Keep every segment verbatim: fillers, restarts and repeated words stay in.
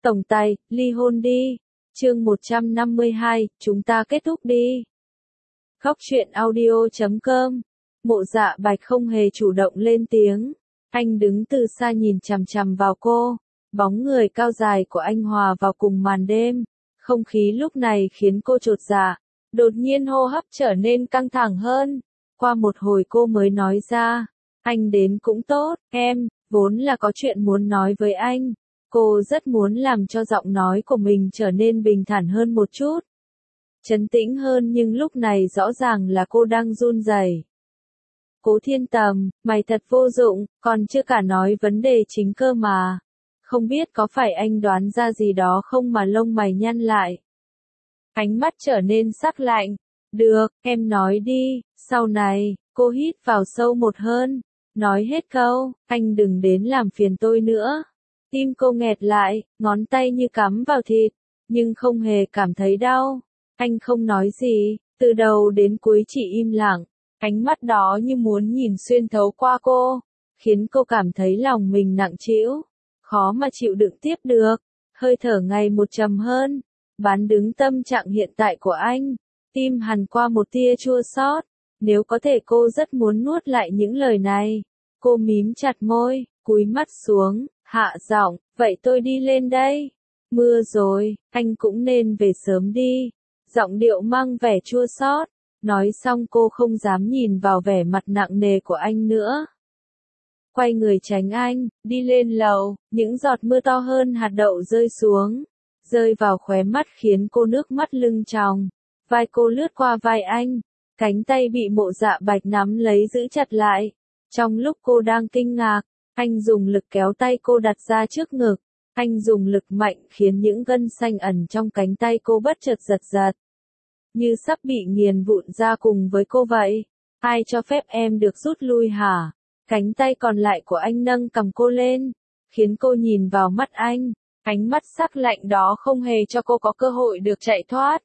Tổng tài, ly hôn đi. Chương một trăm năm mươi hai, chúng ta kết thúc đi. Khóc chuyện audio chấm com. Mộ Dạ Bạch không hề chủ động lên tiếng. Anh đứng từ xa nhìn chằm chằm vào cô. Bóng người cao dài của anh hòa vào cùng màn đêm. Không khí lúc này khiến cô chột dạ. Đột nhiên hô hấp trở nên căng thẳng hơn. Qua một hồi cô mới nói ra. Anh đến cũng tốt, em, vốn là có chuyện muốn nói với anh. Cô rất muốn làm cho giọng nói của mình trở nên bình thản hơn một chút. Trấn tĩnh hơn nhưng lúc này rõ ràng là cô đang run rẩy. Cố Thiên Tầm, mày thật vô dụng, còn chưa cả nói vấn đề chính cơ mà. Không biết có phải anh đoán ra gì đó không mà lông mày nhăn lại. Ánh mắt trở nên sắc lạnh. Được, em nói đi, sau này, cô hít vào sâu một hơn. Nói hết câu, anh đừng đến làm phiền tôi nữa. Tim cô nghẹt lại, ngón tay như cắm vào thịt, nhưng không hề cảm thấy đau. Anh không nói gì, từ đầu đến cuối chỉ im lặng. Ánh mắt đó như muốn nhìn xuyên thấu qua cô, khiến cô cảm thấy lòng mình nặng trĩu, khó mà chịu đựng tiếp được. Hơi thở ngày một trầm hơn, bán đứng tâm trạng hiện tại của anh. Tim hằn qua một tia chua xót. Nếu có thể cô rất muốn nuốt lại những lời này. Cô mím chặt môi, cúi mắt xuống, hạ giọng, vậy tôi đi lên đây. Mưa rồi, anh cũng nên về sớm đi. Giọng điệu mang vẻ chua xót. Nói xong cô không dám nhìn vào vẻ mặt nặng nề của anh nữa. Quay người tránh anh, đi lên lầu, những giọt mưa to hơn hạt đậu rơi xuống. Rơi vào khóe mắt khiến cô nước mắt lưng tròng. Vai cô lướt qua vai anh. Cánh tay bị Mộ Dạ Bạch nắm lấy giữ chặt lại. Trong lúc cô đang kinh ngạc, anh dùng lực kéo tay cô đặt ra trước ngực. Anh dùng lực mạnh khiến những gân xanh ẩn trong cánh tay cô bất chợt giật giật. Như sắp bị nghiền vụn ra cùng với cô vậy. Ai cho phép em được rút lui hả? Cánh tay còn lại của anh nâng cầm cô lên, khiến cô nhìn vào mắt anh. Ánh mắt sắc lạnh đó không hề cho cô có cơ hội được chạy thoát.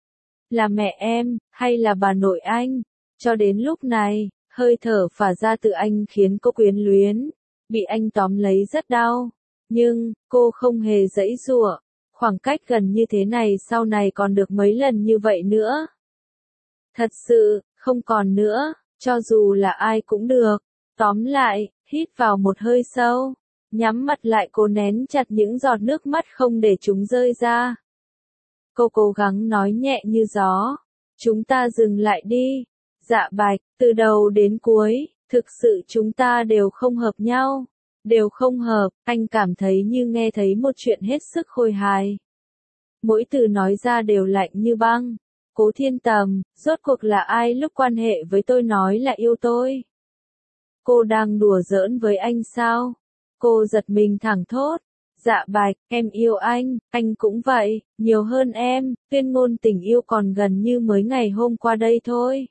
Là mẹ em, hay là bà nội anh? Cho đến lúc này, hơi thở phả ra từ anh khiến cô quyến luyến. Bị anh tóm lấy rất đau. Nhưng, cô không hề giãy giụa. Khoảng cách gần như thế này sau này còn được mấy lần như vậy nữa. Thật sự, không còn nữa, cho dù là ai cũng được. Tóm lại, hít vào một hơi sâu. Nhắm mắt lại cô nén chặt những giọt nước mắt không để chúng rơi ra. Cô cố gắng nói nhẹ như gió. Chúng ta dừng lại đi. Dạ Bạch, từ đầu đến cuối, thực sự chúng ta đều không hợp nhau. Đều không hợp, anh cảm thấy như nghe thấy một chuyện hết sức khôi hài. Mỗi từ nói ra đều lạnh như băng. Cố Thiên Tầm, rốt cuộc là ai lúc quan hệ với tôi nói là yêu tôi? Cô đang đùa giỡn với anh sao? Cô giật mình thẳng thốt. Dạ Bạch, em yêu anh, anh cũng vậy, nhiều hơn em, tuyên ngôn tình yêu còn gần như mới ngày hôm qua đây thôi.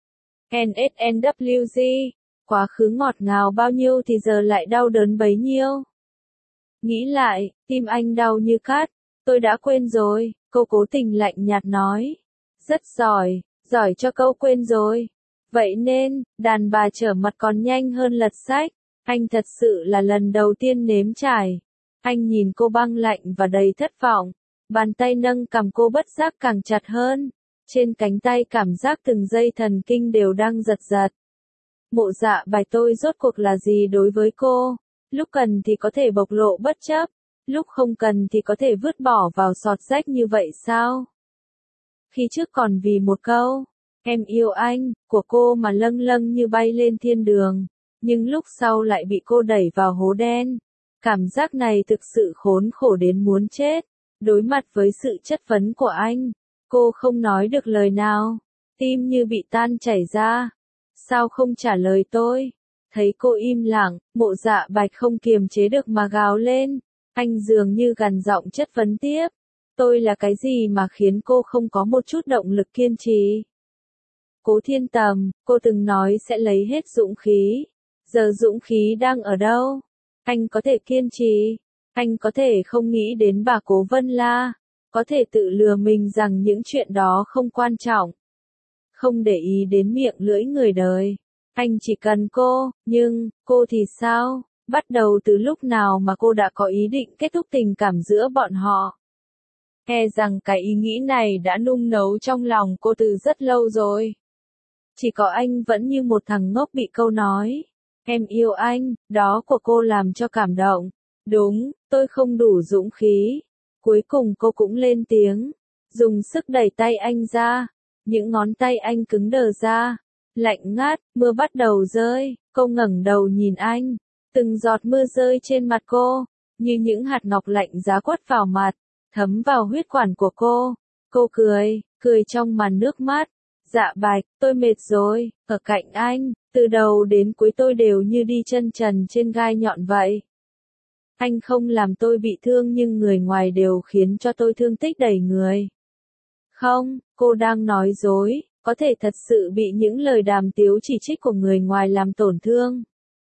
en ét en vê kép giê, quá khứ ngọt ngào bao nhiêu thì giờ lại đau đớn bấy nhiêu. Nghĩ lại, tim anh đau như cắt, tôi đã quên rồi, cô cố tình lạnh nhạt nói. Rất giỏi, giỏi cho câu quên rồi. Vậy nên, đàn bà trở mặt còn nhanh hơn lật sách, anh thật sự là lần đầu tiên nếm trải. Anh nhìn cô băng lạnh và đầy thất vọng, bàn tay nâng cằm cô bất giác càng chặt hơn. Trên cánh tay cảm giác từng dây thần kinh đều đang giật giật. Mộ Dạ Bạch tôi rốt cuộc là gì đối với cô? Lúc cần thì có thể bộc lộ bất chấp, lúc không cần thì có thể vứt bỏ vào sọt rách như vậy sao? Khi trước còn vì một câu, em yêu anh, của cô mà lâng lâng như bay lên thiên đường, nhưng lúc sau lại bị cô đẩy vào hố đen. Cảm giác này thực sự khốn khổ đến muốn chết. Đối mặt với sự chất vấn của anh, cô không nói được lời nào, tim như bị tan chảy ra. Sao không trả lời tôi? Thấy cô im lặng, Mộ Dạ Bạch không kiềm chế được mà gào lên. Anh dường như gằn giọng chất vấn tiếp. Tôi là cái gì mà khiến cô không có một chút động lực kiên trì? Cố Thiên Tầm, cô từng nói sẽ lấy hết dũng khí. Giờ dũng khí đang ở đâu? Anh có thể kiên trì. Anh có thể không nghĩ đến bà Cố Vân La. Có thể tự lừa mình rằng những chuyện đó không quan trọng. Không để ý đến miệng lưỡi người đời. Anh chỉ cần cô, nhưng, cô thì sao? Bắt đầu từ lúc nào mà cô đã có ý định kết thúc tình cảm giữa bọn họ? E rằng cái ý nghĩ này đã nung nấu trong lòng cô từ rất lâu rồi. Chỉ có anh vẫn như một thằng ngốc bị câu nói, em yêu anh, đó của cô làm cho cảm động. Đúng, tôi không đủ dũng khí. Cuối cùng cô cũng lên tiếng, dùng sức đẩy tay anh ra. Những ngón tay anh cứng đờ ra. Lạnh ngắt, mưa bắt đầu rơi, cô ngẩng đầu nhìn anh. Từng giọt mưa rơi trên mặt cô, như những hạt ngọc lạnh giá quất vào mặt, thấm vào huyết quản của cô. Cô cười, cười trong màn nước mắt. Dạ Bạch, tôi mệt rồi, ở cạnh anh, từ đầu đến cuối tôi đều như đi chân trần trên gai nhọn vậy. Anh không làm tôi bị thương nhưng người ngoài đều khiến cho tôi thương tích đầy người. Không, cô đang nói dối, có thể thật sự bị những lời đàm tiếu chỉ trích của người ngoài làm tổn thương.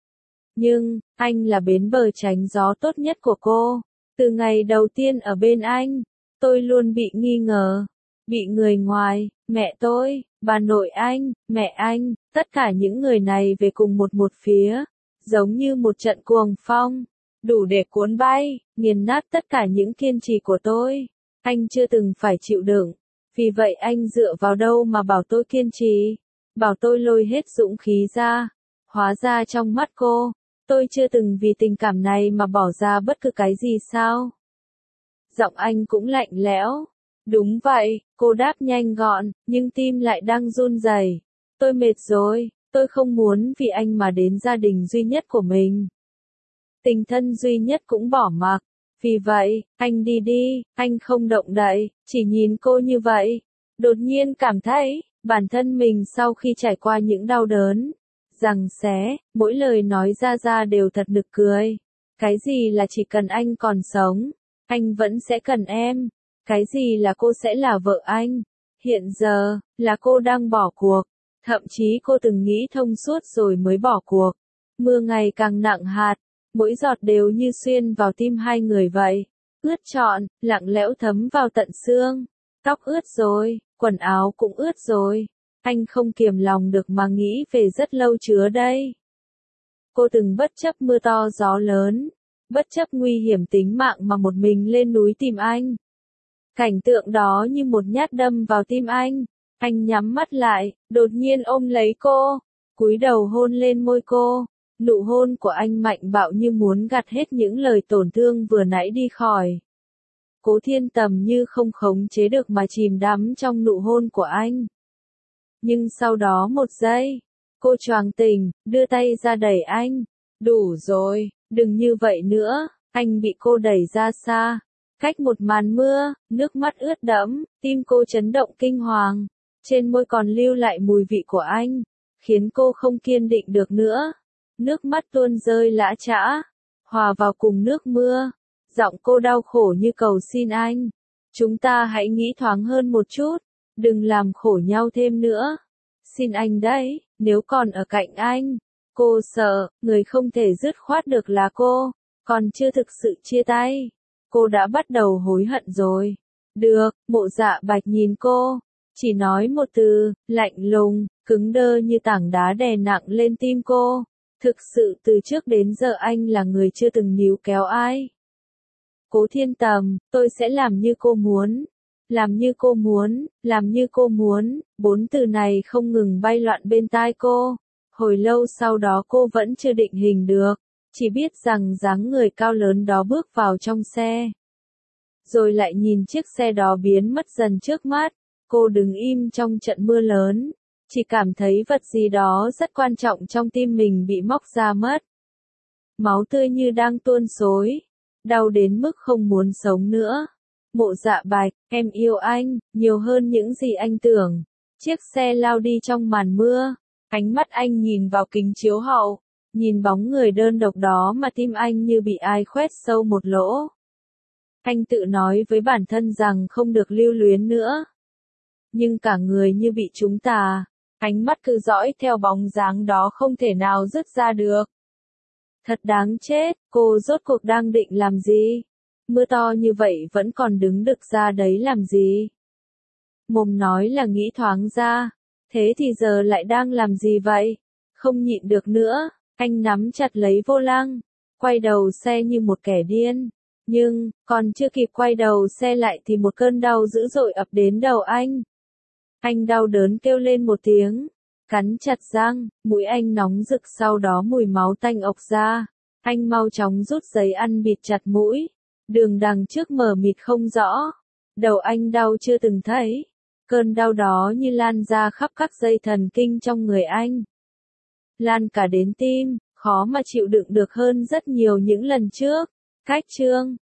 Nhưng, anh là bến bờ tránh gió tốt nhất của cô. Từ ngày đầu tiên ở bên anh, tôi luôn bị nghi ngờ, bị người ngoài, mẹ tôi, bà nội anh, mẹ anh, tất cả những người này về cùng một một phía, giống như một trận cuồng phong, đủ để cuốn bay, nghiền nát tất cả những kiên trì của tôi. Anh chưa từng phải chịu đựng, vì vậy anh dựa vào đâu mà bảo tôi kiên trì, bảo tôi lôi hết dũng khí ra. Hóa ra trong mắt cô, tôi chưa từng vì tình cảm này mà bỏ ra bất cứ cái gì sao? Giọng anh cũng lạnh lẽo. Đúng vậy, cô đáp nhanh gọn, nhưng tim lại đang run rẩy. Tôi mệt rồi, tôi không muốn vì anh mà đến gia đình duy nhất của mình. Tình thân duy nhất cũng bỏ mặc. Vì vậy, anh đi đi, anh không động đậy, chỉ nhìn cô như vậy. Đột nhiên cảm thấy, bản thân mình sau khi trải qua những đau đớn, giằng xé, mỗi lời nói ra ra đều thật nực cười. Cái gì là chỉ cần anh còn sống, anh vẫn sẽ cần em. Cái gì là cô sẽ là vợ anh. Hiện giờ, là cô đang bỏ cuộc. Thậm chí cô từng nghĩ thông suốt rồi mới bỏ cuộc. Mưa ngày càng nặng hạt, mỗi giọt đều như xuyên vào tim hai người vậy. Ướt trọn, lặng lẽo thấm vào tận xương. Tóc ướt rồi, quần áo cũng ướt rồi. Anh không kiềm lòng được mà nghĩ về rất lâu chứa đây. Cô từng bất chấp mưa to gió lớn, bất chấp nguy hiểm tính mạng mà một mình lên núi tìm anh. Cảnh tượng đó như một nhát đâm vào tim anh. Anh nhắm mắt lại, đột nhiên ôm lấy cô, cúi đầu hôn lên môi cô. Nụ hôn của anh mạnh bạo như muốn gạt hết những lời tổn thương vừa nãy đi khỏi. Cố Thiên Tầm như không khống chế được mà chìm đắm trong nụ hôn của anh. Nhưng sau đó một giây, cô choàng tỉnh, đưa tay ra đẩy anh. Đủ rồi, đừng như vậy nữa. Anh bị cô đẩy ra xa. Cách một màn mưa, nước mắt ướt đẫm, tim cô chấn động kinh hoàng. Trên môi còn lưu lại mùi vị của anh, khiến cô không kiên định được nữa. Nước mắt tuôn rơi lã chã, hòa vào cùng nước mưa. Giọng cô đau khổ như cầu xin anh. Chúng ta hãy nghĩ thoáng hơn một chút, đừng làm khổ nhau thêm nữa. Xin anh đấy, nếu còn ở cạnh anh. Cô sợ, người không thể dứt khoát được là cô, còn chưa thực sự chia tay. Cô đã bắt đầu hối hận rồi. Được, Mộ Dạ Bạch nhìn cô, chỉ nói một từ, lạnh lùng, cứng đơ như tảng đá đè nặng lên tim cô. Thực sự từ trước đến giờ anh là người chưa từng níu kéo ai. Cố Thiên Tầm, tôi sẽ làm như cô muốn. Làm như cô muốn, làm như cô muốn, bốn từ này không ngừng bay loạn bên tai cô. Hồi lâu sau đó cô vẫn chưa định hình được, chỉ biết rằng dáng người cao lớn đó bước vào trong xe. Rồi lại nhìn chiếc xe đó biến mất dần trước mắt, cô đứng im trong trận mưa lớn, chỉ cảm thấy vật gì đó rất quan trọng trong tim mình bị móc ra mất. Máu tươi như đang tuôn xối, đau đến mức không muốn sống nữa. Mộ Dạ Bạch, em yêu anh, nhiều hơn những gì anh tưởng. Chiếc xe lao đi trong màn mưa, ánh mắt anh nhìn vào kính chiếu hậu, nhìn bóng người đơn độc đó mà tim anh như bị ai khoét sâu một lỗ. Anh tự nói với bản thân rằng không được lưu luyến nữa. Nhưng cả người như bị trúng tà, ánh mắt cứ dõi theo bóng dáng đó không thể nào dứt ra được. Thật đáng chết, cô rốt cuộc đang định làm gì? Mưa to như vậy vẫn còn đứng được ra đấy làm gì? Mồm nói là nghĩ thoáng ra, thế thì giờ lại đang làm gì vậy? Không nhịn được nữa, anh nắm chặt lấy vô lăng, quay đầu xe như một kẻ điên. Nhưng, còn chưa kịp quay đầu xe lại thì một cơn đau dữ dội ập đến đầu anh. Anh đau đớn kêu lên một tiếng, cắn chặt răng, mũi anh nóng rực, sau đó mùi máu tanh ộc ra. Anh mau chóng rút giấy ăn bịt chặt mũi. Đường đằng trước mờ mịt không rõ. Đầu anh đau chưa từng thấy. Cơn đau đó như lan ra khắp các dây thần kinh trong người anh. Lan cả đến tim, khó mà chịu đựng được hơn rất nhiều những lần trước. Cách chương